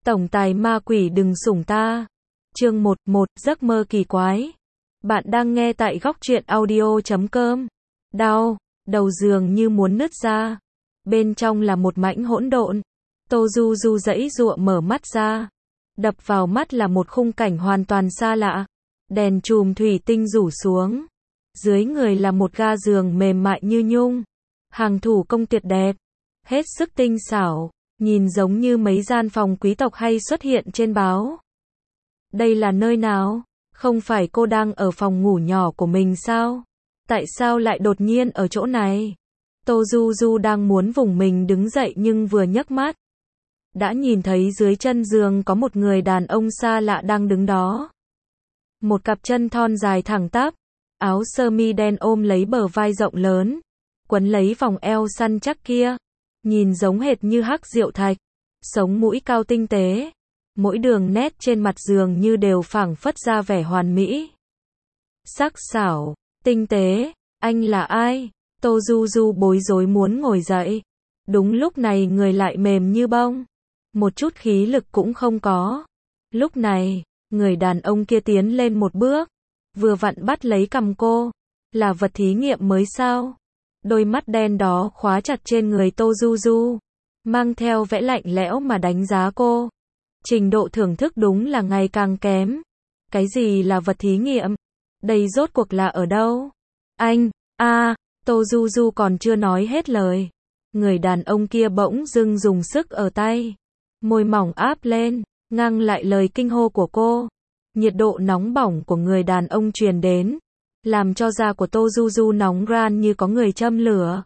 Tổng tài ma quỷ đừng sủng ta. Chương 11, giấc mơ kỳ quái. Bạn đang nghe tại góc truyện audio.com. Đau, đầu giường như muốn nứt ra. Bên trong là một mảnh hỗn độn. Tô Du Du giãy giụa mở mắt ra. Đập vào mắt là một khung cảnh hoàn toàn xa lạ. Đèn chùm thủy tinh rủ xuống. Dưới người là một ga giường mềm mại như nhung. Hàng thủ công tuyệt đẹp. Hết sức tinh xảo. Nhìn giống như mấy gian phòng quý tộc hay xuất hiện trên báo. Đây là nơi nào? Không phải cô đang ở phòng ngủ nhỏ của mình sao? Tại sao lại đột nhiên ở chỗ này? Tô Du Du đang muốn vùng mình đứng dậy nhưng vừa nhấc mắt. Đã nhìn thấy dưới chân giường có một người đàn ông xa lạ đang đứng đó. Một cặp chân thon dài thẳng tắp. Áo sơ mi đen ôm lấy bờ vai rộng lớn. Quấn lấy vòng eo săn chắc kia. Nhìn giống hệt như hắc diệu thạch. Sống mũi cao tinh tế. Mỗi đường nét trên mặt giường như đều phảng phất ra vẻ hoàn mỹ. Sắc sảo, tinh tế. Anh là ai? Tô Du Du bối rối muốn ngồi dậy. Đúng lúc này người lại mềm như bông. Một chút khí lực cũng không có. Lúc này, người đàn ông kia tiến lên một bước. Vừa vặn bắt lấy cằm cô. Là vật thí nghiệm mới sao? Đôi mắt đen đó khóa chặt trên người Tô Du Du. Mang theo vẻ lạnh lẽo mà đánh giá cô. Trình độ thưởng thức đúng là ngày càng kém. Cái gì là vật thí nghiệm? Đây rốt cuộc là ở đâu? Anh, Tô Du Du còn chưa nói hết lời. Người đàn ông kia bỗng dưng dùng sức ở tay. Môi mỏng áp lên, ngăn lại lời kinh hô của cô. Nhiệt độ nóng bỏng của người đàn ông truyền đến. Làm cho da của Tô Du Du nóng ran như có người châm lửa.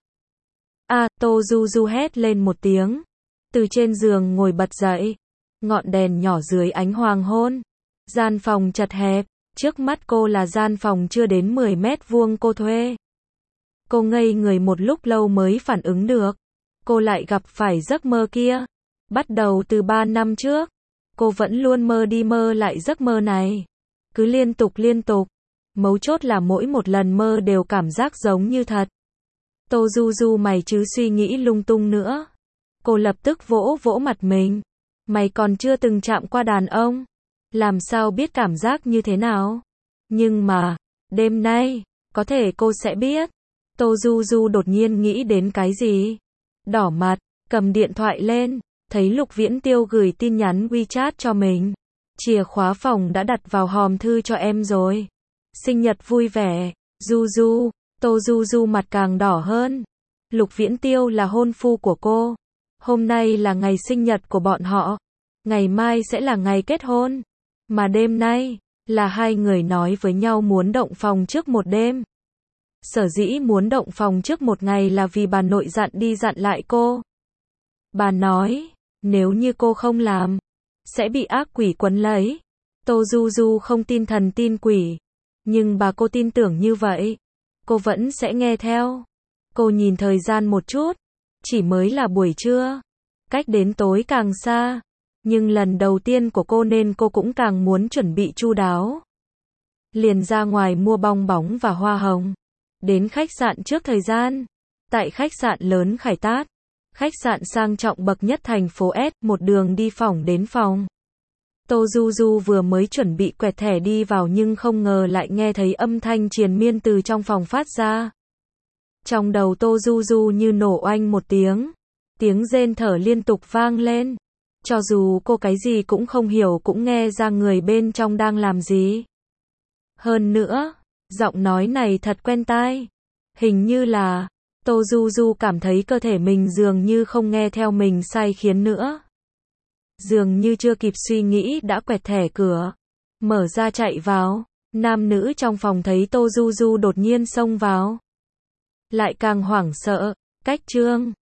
Tô Du Du hét lên một tiếng. Từ trên giường ngồi bật dậy. Ngọn đèn nhỏ dưới ánh hoàng hôn. Gian phòng chật hẹp. Trước mắt cô là gian phòng chưa đến 10 mét vuông cô thuê. Cô ngây người một lúc lâu mới phản ứng được. Cô lại gặp phải giấc mơ kia. Bắt đầu từ 3 năm trước. Cô vẫn luôn mơ đi mơ lại giấc mơ này. Cứ liên tục. Mấu chốt là mỗi một lần mơ đều cảm giác giống như thật. Tô Du Du mày chứ suy nghĩ lung tung nữa. Cô lập tức vỗ vỗ mặt mình. Mày còn chưa từng chạm qua đàn ông. Làm sao biết cảm giác như thế nào? Nhưng mà, đêm nay, có thể cô sẽ biết. Tô Du Du đột nhiên nghĩ đến cái gì? Đỏ mặt, cầm điện thoại lên. Thấy Lục Viễn Tiêu gửi tin nhắn WeChat cho mình. Chìa khóa phòng đã đặt vào hòm thư cho em rồi. Sinh nhật vui vẻ, Du Du. Tô Du Du mặt càng đỏ hơn. Lục Viễn Tiêu là hôn phu của cô. Hôm nay là ngày sinh nhật của bọn họ. Ngày mai sẽ là ngày kết hôn. Mà đêm nay, là hai người nói với nhau muốn động phòng trước một đêm. Sở dĩ muốn động phòng trước một ngày là vì bà nội dặn đi dặn lại cô. Bà nói, nếu như cô không làm, sẽ bị ác quỷ quấn lấy. Tô Du Du không tin thần tin quỷ. Nhưng bà cô tin tưởng như vậy. Cô vẫn sẽ nghe theo. Cô nhìn thời gian một chút. Chỉ mới là buổi trưa. Cách đến tối càng xa. Nhưng lần đầu tiên của cô nên cô cũng càng muốn chuẩn bị chu đáo. Liền ra ngoài mua bong bóng và hoa hồng. Đến khách sạn trước thời gian. Tại khách sạn lớn Khải Tát. Khách sạn sang trọng bậc nhất thành phố S. Một đường đi phòng đến phòng. Tô Du Du vừa mới chuẩn bị quẹt thẻ đi vào nhưng không ngờ lại nghe thấy âm thanh triền miên từ trong phòng phát ra. Trong đầu Tô Du Du như nổ oanh một tiếng. Tiếng rên thở liên tục vang lên. Cho dù cô cái gì cũng không hiểu cũng nghe ra người bên trong đang làm gì. Hơn nữa, giọng nói này thật quen tai. Hình như là, Tô Du Du cảm thấy cơ thể mình dường như không nghe theo mình sai khiến nữa. Dường như chưa kịp suy nghĩ đã quẹt thẻ cửa. Mở ra chạy vào. Nam nữ trong phòng thấy Tô Du Du đột nhiên xông vào. Lại càng hoảng sợ. Cách trương.